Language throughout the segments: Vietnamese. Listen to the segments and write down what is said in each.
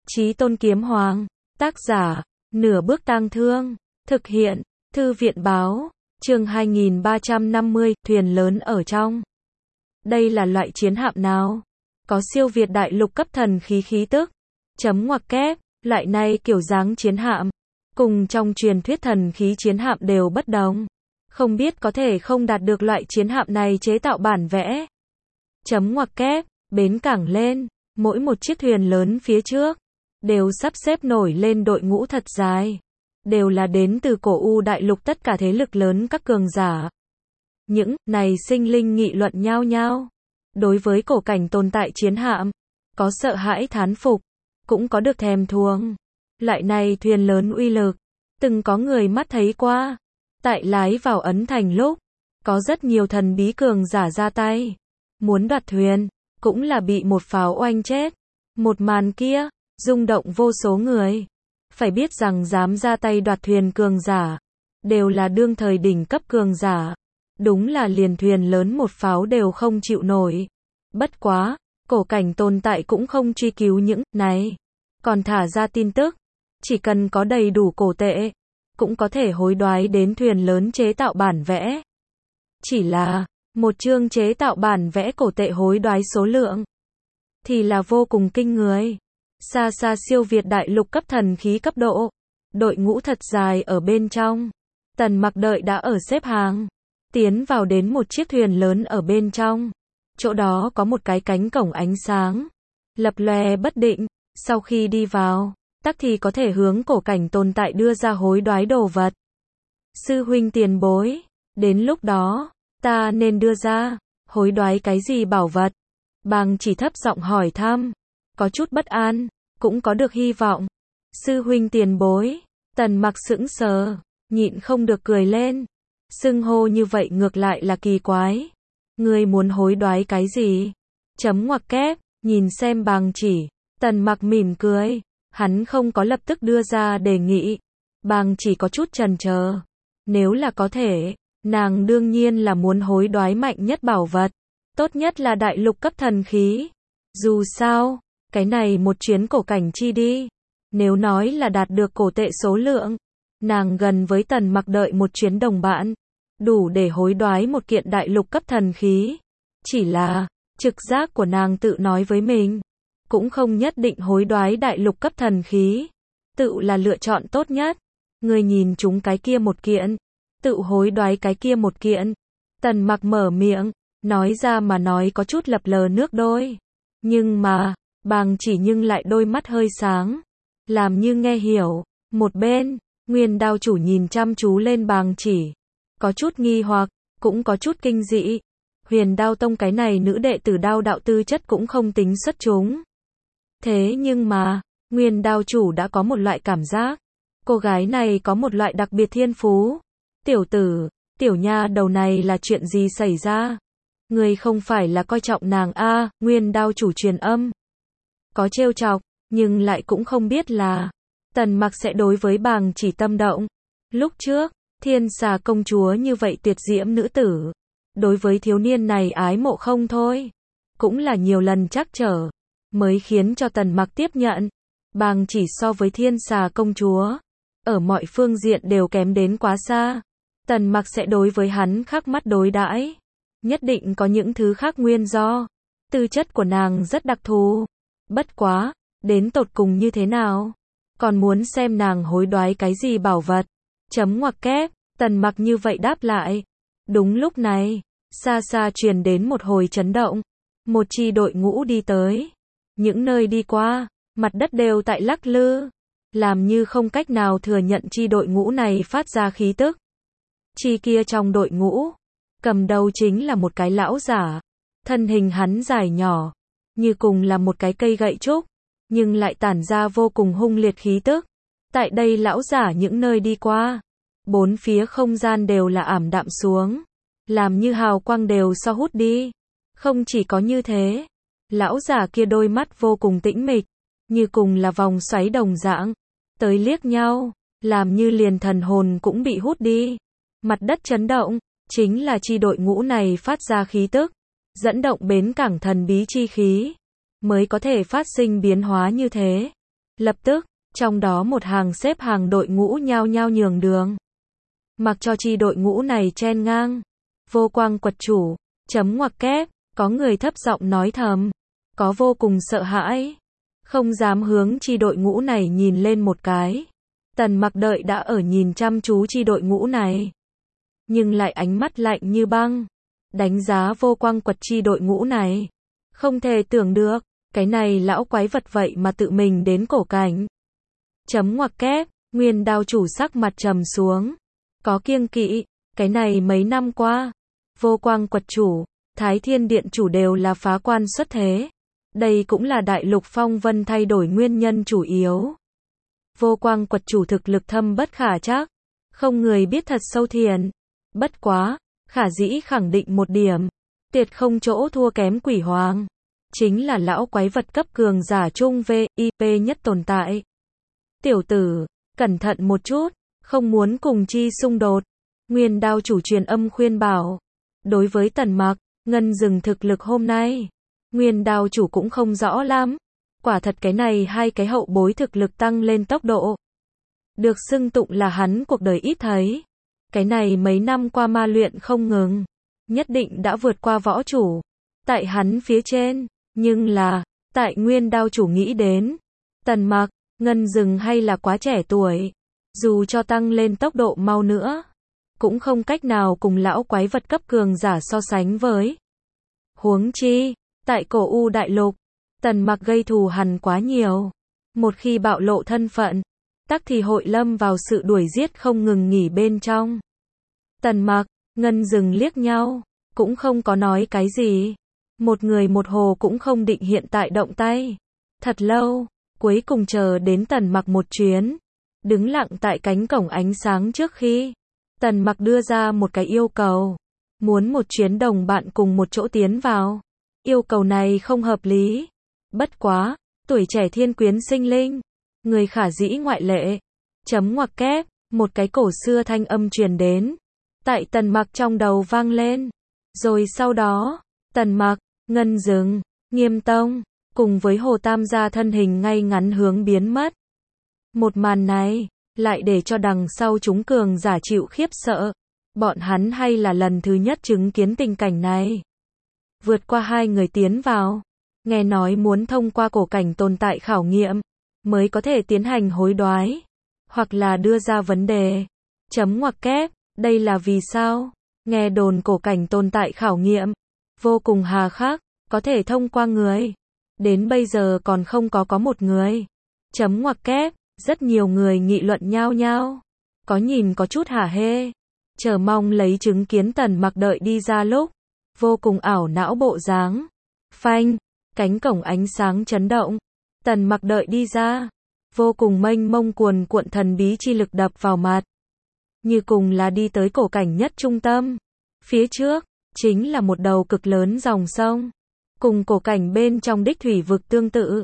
Chí Tôn Kiếm Hoàng, tác giả, Nửa Bước Tang Thương, thực hiện, Thư viện Báo, chương 2350, thuyền lớn ở trong. Đây là loại chiến hạm nào? Có siêu việt đại lục cấp thần khí khí tức. Chấm ngoặc kép, loại này kiểu dáng chiến hạm, cùng trong truyền thuyết thần khí chiến hạm đều bất đồng. Không biết có thể không đạt được loại chiến hạm này chế tạo bản vẽ. Chấm ngoặc kép, bến cảng lên, mỗi một chiếc thuyền lớn phía trước đều sắp xếp nổi lên đội ngũ thật dài, đều là đến từ cổ U đại lục tất cả thế lực lớn các cường giả. Những này sinh linh nghị luận nhao nhao. Đối với cổ cảnh tồn tại chiến hạm, có sợ hãi thán phục, cũng có được thèm thuồng. Loại này thuyền lớn uy lực, từng có người mắt thấy qua. Tại lái vào Ấn Thành lúc, có rất nhiều thần bí cường giả ra tay, muốn đoạt thuyền, cũng là bị một pháo oanh chết. Một màn kia, rung động vô số người. Phải biết rằng dám ra tay đoạt thuyền cường giả, đều là đương thời đỉnh cấp cường giả. Đúng là liền thuyền lớn một pháo đều không chịu nổi. Bất quá, cổ cảnh tồn tại cũng không truy cứu những này, còn thả ra tin tức, chỉ cần có đầy đủ cổ tệ, cũng có thể hối đoái đến thuyền lớn chế tạo bản vẽ. Chỉ là, một chương chế tạo bản vẽ cổ tệ hối đoái số lượng, thì là vô cùng kinh người. Xa xa siêu việt đại lục cấp thần khí cấp độ. Đội ngũ thật dài ở bên trong. Tần Mặc đợi đã ở xếp hàng, tiến vào đến một chiếc thuyền lớn ở bên trong. Chỗ đó có một cái cánh cổng ánh sáng, lập lòe bất định. Sau khi đi vào, tắc thì có thể hướng cổ cảnh tồn tại đưa ra hối đoái đồ vật. Sư huynh tiền bối, đến lúc đó, ta nên đưa ra hối đoái cái gì bảo vật? Bàng Chỉ thấp giọng hỏi thăm, có chút bất an, cũng có được hy vọng. Sư huynh tiền bối, Tần Mặc sững sờ, nhịn không được cười lên. Xưng hô như vậy ngược lại là kỳ quái. Ngươi muốn hối đoái cái gì? Chấm ngoặc kép, nhìn xem Bàng Chỉ. Tần Mặc mỉm cười, hắn không có lập tức đưa ra đề nghị. Bàng Chỉ có chút chần chờ. Nếu là có thể, nàng đương nhiên là muốn hối đoái mạnh nhất bảo vật, tốt nhất là đại lục cấp thần khí. Dù sao, cái này một chuyến cổ cảnh chi đi, nếu nói là đạt được cổ tệ số lượng, nàng gần với Tần Mặc đợi một chuyến đồng bạn, đủ để hối đoái một kiện đại lục cấp thần khí. Chỉ là, trực giác của nàng tự nói với mình, cũng không nhất định hối đoái đại lục cấp thần khí, tự là lựa chọn tốt nhất. Người nhìn chúng cái kia một kiện, tự hối đoái cái kia một kiện. Tần Mặc mở miệng, nói ra mà nói có chút lập lờ nước đôi. Nhưng mà, Bàng Chỉ nhưng lại đôi mắt hơi sáng, làm như nghe hiểu. Một bên, Nguyên Đao chủ nhìn chăm chú lên Bàng Chỉ, có chút nghi hoặc, cũng có chút kinh dị. Huyền Đao Tông cái này nữ đệ tử đao đạo tư chất cũng không tính xuất chúng. Thế nhưng mà, Nguyên Đao chủ đã có một loại cảm giác, cô gái này có một loại đặc biệt thiên phú. Tiểu tử, tiểu nha đầu này là chuyện gì xảy ra? Người không phải là coi trọng nàng a? Nguyên Đao chủ truyền âm. Có trêu chọc, nhưng lại cũng không biết là Tần Mặc sẽ đối với Bàng Chỉ tâm động. Lúc trước, Thiên Xà công chúa như vậy tuyệt diễm nữ tử, đối với thiếu niên này ái mộ không thôi, cũng là nhiều lần trắc trở, mới khiến cho Tần Mặc tiếp nhận. Bàng Chỉ so với Thiên Xà công chúa, ở mọi phương diện đều kém đến quá xa. Tần Mặc sẽ đối với hắn khác mắt đối đãi, nhất định có những thứ khác nguyên do. Tư chất của nàng rất đặc thù. Bất quá, đến tột cùng như thế nào, còn muốn xem nàng hối đoái cái gì bảo vật. Chấm ngoặc kép, Tần Mặc như vậy đáp lại. Đúng lúc này, xa xa truyền đến một hồi chấn động. Một chi đội ngũ đi tới. Những nơi đi qua, mặt đất đều tại lắc lư, làm như không cách nào thừa nhận chi đội ngũ này phát ra khí tức. Chi kia trong đội ngũ, cầm đầu chính là một cái lão giả. Thân hình hắn dài nhỏ, như cùng là một cái cây gậy trúc, nhưng lại tản ra vô cùng hung liệt khí tức. Tại đây lão giả những nơi đi qua, bốn phía không gian đều là ảm đạm xuống, làm như hào quang đều so hút đi. Không chỉ có như thế, lão giả kia đôi mắt vô cùng tĩnh mịch, như cùng là vòng xoáy đồng dạng, tới liếc nhau, làm như liền thần hồn cũng bị hút đi. Mặt đất chấn động, chính là chi đội ngũ này phát ra khí tức, dẫn động bến cảng thần bí chi khí, mới có thể phát sinh biến hóa như thế. Lập tức, trong đó một hàng xếp hàng đội ngũ nhao nhao nhường đường. Mặc cho chi đội ngũ này chen ngang. Vô Quang Quật chủ, chấm ngoặc kép, có người thấp giọng nói thầm. Có vô cùng sợ hãi. Không dám hướng chi đội ngũ này nhìn lên một cái. Tần Mặc đợi đã ở nhìn chăm chú chi đội ngũ này. Nhưng lại ánh mắt lạnh như băng. Đánh giá Vô Quang Quật chi đội ngũ này. Không thể tưởng được, cái này lão quái vật vậy mà tự mình đến cổ cảnh. Chấm ngoặc kép, Nguyên Đao chủ sắc mặt trầm xuống. Có kiêng kỵ, cái này mấy năm qua. Vô Quang Quật chủ, Thái Thiên Điện chủ đều là phá quan xuất thế. Đây cũng là đại lục phong vân thay đổi nguyên nhân chủ yếu. Vô Quang Quật chủ thực lực thâm bất khả trắc. Không người biết thật sâu thiền. Bất quá, khả dĩ khẳng định một điểm. Tuyệt không chỗ thua kém Quỷ Hoàng. Chính là lão quái vật cấp cường giả trung VIP nhất tồn tại. Tiểu tử, cẩn thận một chút, không muốn cùng chi xung đột. Nguyên Đao chủ truyền âm khuyên bảo. Đối với Tần Mặc, Ngân Dừng thực lực hôm nay, Nguyên Đao chủ cũng không rõ lắm. Quả thật cái này hai cái hậu bối thực lực tăng lên tốc độ. Được xưng tụng là hắn cuộc đời ít thấy. Cái này mấy năm qua ma luyện không ngừng. Nhất định đã vượt qua võ chủ. Tại hắn phía trên. Nhưng là, tại Nguyên Đao chủ nghĩ đến. Tần Mặc, Ngân Dừng hay là quá trẻ tuổi. Dù cho tăng lên tốc độ mau nữa. Cũng không cách nào cùng lão quái vật cấp cường giả so sánh với. Huống chi, tại cổ U đại lục, Tần Mặc gây thù hằn quá nhiều. Một khi bạo lộ thân phận, tắc thì hội lâm vào sự đuổi giết không ngừng nghỉ bên trong. Tần Mặc, Ngân Dừng liếc nhau, cũng không có nói cái gì. Một người một hồ cũng không định hiện tại động tay. Thật lâu, cuối cùng chờ đến Tần Mặc một chuyến. Đứng lặng tại cánh cổng ánh sáng trước khi Tần Mặc đưa ra một cái yêu cầu. Muốn một chuyến đồng bạn cùng một chỗ tiến vào. Yêu cầu này không hợp lý. Bất quá, tuổi trẻ thiên quyến sinh linh. Người khả dĩ ngoại lệ. Chấm ngoặc kép, một cái cổ xưa thanh âm truyền đến. Tại Tần Mặc trong đầu vang lên. Rồi sau đó, Tần Mặc, Ngân Dừng, Nghiêm Tông, cùng với Hồ Tam gia thân hình ngay ngắn hướng biến mất. Một màn này, lại để cho đằng sau chúng cường giả chịu khiếp sợ. Bọn hắn hay là lần thứ nhất chứng kiến tình cảnh này. Vượt qua hai người tiến vào. Nghe nói muốn thông qua cổ cảnh tồn tại khảo nghiệm, mới có thể tiến hành hối đoái. Hoặc là đưa ra vấn đề. Chấm ngoặc kép, đây là vì sao? Nghe đồn cổ cảnh tồn tại khảo nghiệm. Vô cùng hà khắc, có thể thông qua người. Đến bây giờ còn không có một người. Chấm ngoặc kép, rất nhiều người nghị luận nhao nhao. Có nhìn có chút hả hê. Chờ mong lấy chứng kiến Tần Mặc đợi đi ra lúc. Vô cùng ảo não bộ dáng. Phanh, cánh cổng ánh sáng chấn động. Tần Mặc đợi đi ra. Vô cùng mênh mông cuồn cuộn thần bí chi lực đập vào mặt. Như cùng là đi tới cổ cảnh nhất trung tâm. Phía trước, chính là một đầu cực lớn dòng sông. Cùng cổ cảnh bên trong đích thủy vực tương tự.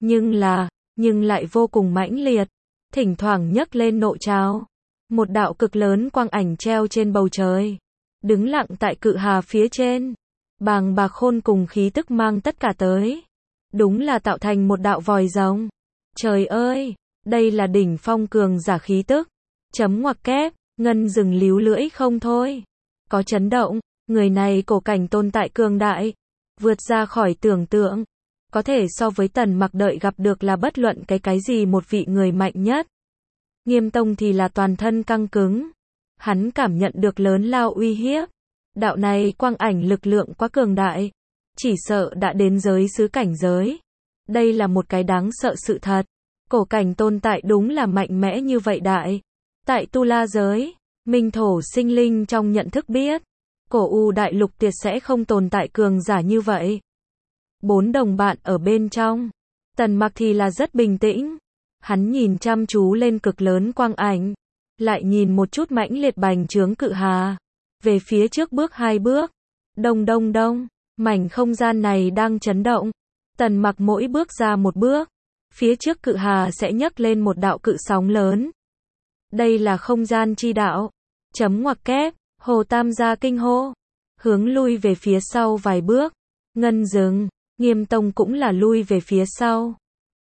Nhưng lại vô cùng mãnh liệt. Thỉnh thoảng nhấc lên nộ trào. Một đạo cực lớn quang ảnh treo trên bầu trời. Đứng lặng tại cự hà phía trên. Bàng bạc khôn cùng khí tức mang tất cả tới. Đúng là tạo thành một đạo vòi rồng. Trời ơi, đây là đỉnh phong cường giả khí tức. Chấm ngoặc kép, Ngân Dừng líu lưỡi không thôi. Có chấn động, người này cổ cảnh tồn tại cường đại. Vượt ra khỏi tưởng tượng. Có thể so với Tần Mặc đợi gặp được là bất luận cái gì một vị người mạnh nhất. Nghiêm Tông thì là toàn thân căng cứng. Hắn cảm nhận được lớn lao uy hiếp. Đạo này quang ảnh lực lượng quá cường đại. Chỉ sợ đã đến giới xứ cảnh giới. Đây là một cái đáng sợ sự thật. Cổ cảnh tồn tại đúng là mạnh mẽ như vậy đại. Tại Tu La giới, minh thổ sinh linh trong nhận thức biết. Cổ U đại lục tuyệt sẽ không tồn tại cường giả như vậy. 4 đồng bạn ở bên trong. Tần Mặc thì là rất bình tĩnh. Hắn nhìn chăm chú lên cực lớn quang ảnh. Lại nhìn một chút mãnh liệt bành trướng cự hà. Về phía trước bước 2 bước. Đông đông đông. Mảnh không gian này đang chấn động. Tần Mặc mỗi bước ra một bước. Phía trước cự hà sẽ nhấc lên một đạo cự sóng lớn. Đây là không gian chi đạo. Chấm ngoặc kép. Hồ Tam gia kinh hô. Hướng lui về phía sau vài bước. Ngân Dừng, Nghiêm Tông cũng là lui về phía sau.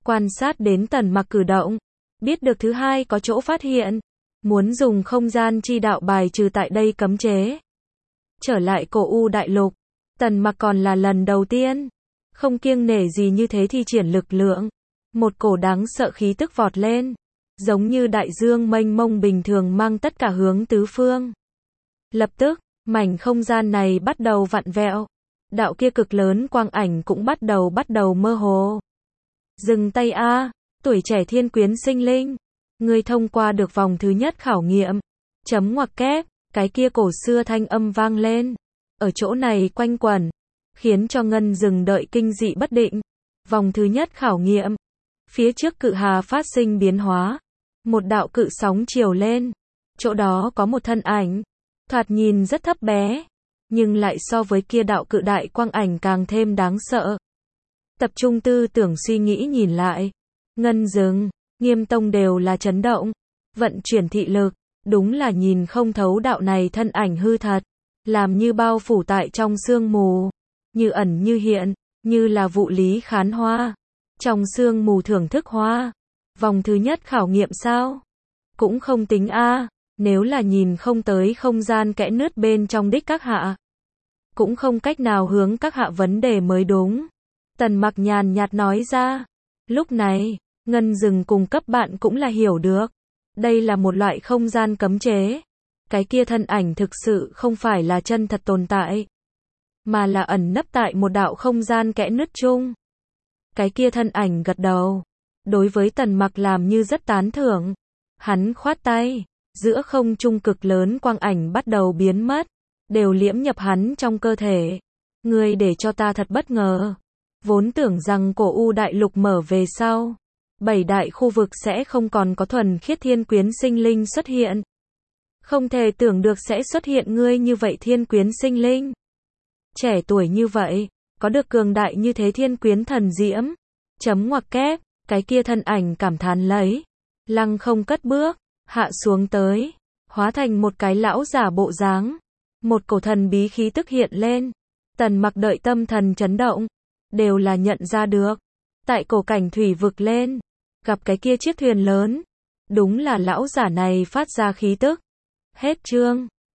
quan sát đến Tần Mặc cử động, biết được thứ hai có chỗ phát hiện, muốn dùng không gian chi đạo bài trừ tại đây cấm chế. Trở lại cổ U đại lục, Tần Mặc còn là lần đầu tiên, không kiêng nể gì như thế thi triển lực lượng, một cổ đáng sợ khí tức vọt lên, giống như đại dương mênh mông bình thường mang tất cả hướng tứ phương. Lập tức, mảnh không gian này bắt đầu vặn vẹo, đạo kia cực lớn quang ảnh cũng bắt đầu mơ hồ. Dừng tay a, tuổi trẻ thiên quyến sinh linh, ngươi thông qua được vòng thứ nhất khảo nghiệm. Chấm ngoặc kép, cái kia cổ xưa thanh âm vang lên, ở chỗ này quanh quẩn, khiến cho Ngân dừng đợi kinh dị bất định. Vòng thứ nhất khảo nghiệm, phía trước cự hà phát sinh biến hóa, một đạo cự sóng chiều lên, chỗ đó có một thân ảnh, thoạt nhìn rất thấp bé, nhưng lại so với kia đạo cự đại quang ảnh càng thêm đáng sợ. Tập trung tư tưởng suy nghĩ nhìn lại, Ngân dừng, Nghiêm Tông đều là chấn động, vận chuyển thị lực, đúng là nhìn không thấu đạo này thân ảnh hư thật, làm như bao phủ tại trong sương mù, như ẩn như hiện, như là vụ lý khán hoa, trong sương mù thưởng thức hoa. Vòng thứ nhất khảo nghiệm sao? Cũng không tính a, nếu là nhìn không tới không gian kẽ nứt bên trong đích các hạ, cũng không cách nào hướng các hạ vấn đề mới đúng. Tần Mặc nhàn nhạt nói ra. Lúc này, Ngân dừng cùng cấp bạn cũng là hiểu được, đây là một loại không gian cấm chế. Cái kia thân ảnh thực sự không phải là chân thật tồn tại, mà là ẩn nấp tại một đạo không gian kẽ nứt chung. Cái kia thân ảnh gật đầu, đối với Tần Mặc làm như rất tán thưởng. Hắn khoát tay, giữa không trung cực lớn quang ảnh bắt đầu biến mất, đều liễm nhập hắn trong cơ thể. Ngươi để cho ta thật bất ngờ. Vốn tưởng rằng cổ U đại lục mở về sau, 7 đại khu vực sẽ không còn có thuần khiết thiên quyến sinh linh xuất hiện. Không thể tưởng được sẽ xuất hiện ngươi như vậy thiên quyến sinh linh. Trẻ tuổi như vậy, có được cường đại như thế thiên quyến thần diễm. Chấm ngoặc kép, cái kia thân ảnh cảm thán lấy, lăng không cất bước, hạ xuống tới, hóa thành một cái lão giả bộ dáng. Một cổ thần bí khí tức hiện lên. Tần Mặc đợi tâm thần chấn động, đều là nhận ra được. Tại cổ cảnh thủy vực lên, gặp cái kia chiếc thuyền lớn, đúng là lão giả này phát ra khí tức. Hết chương.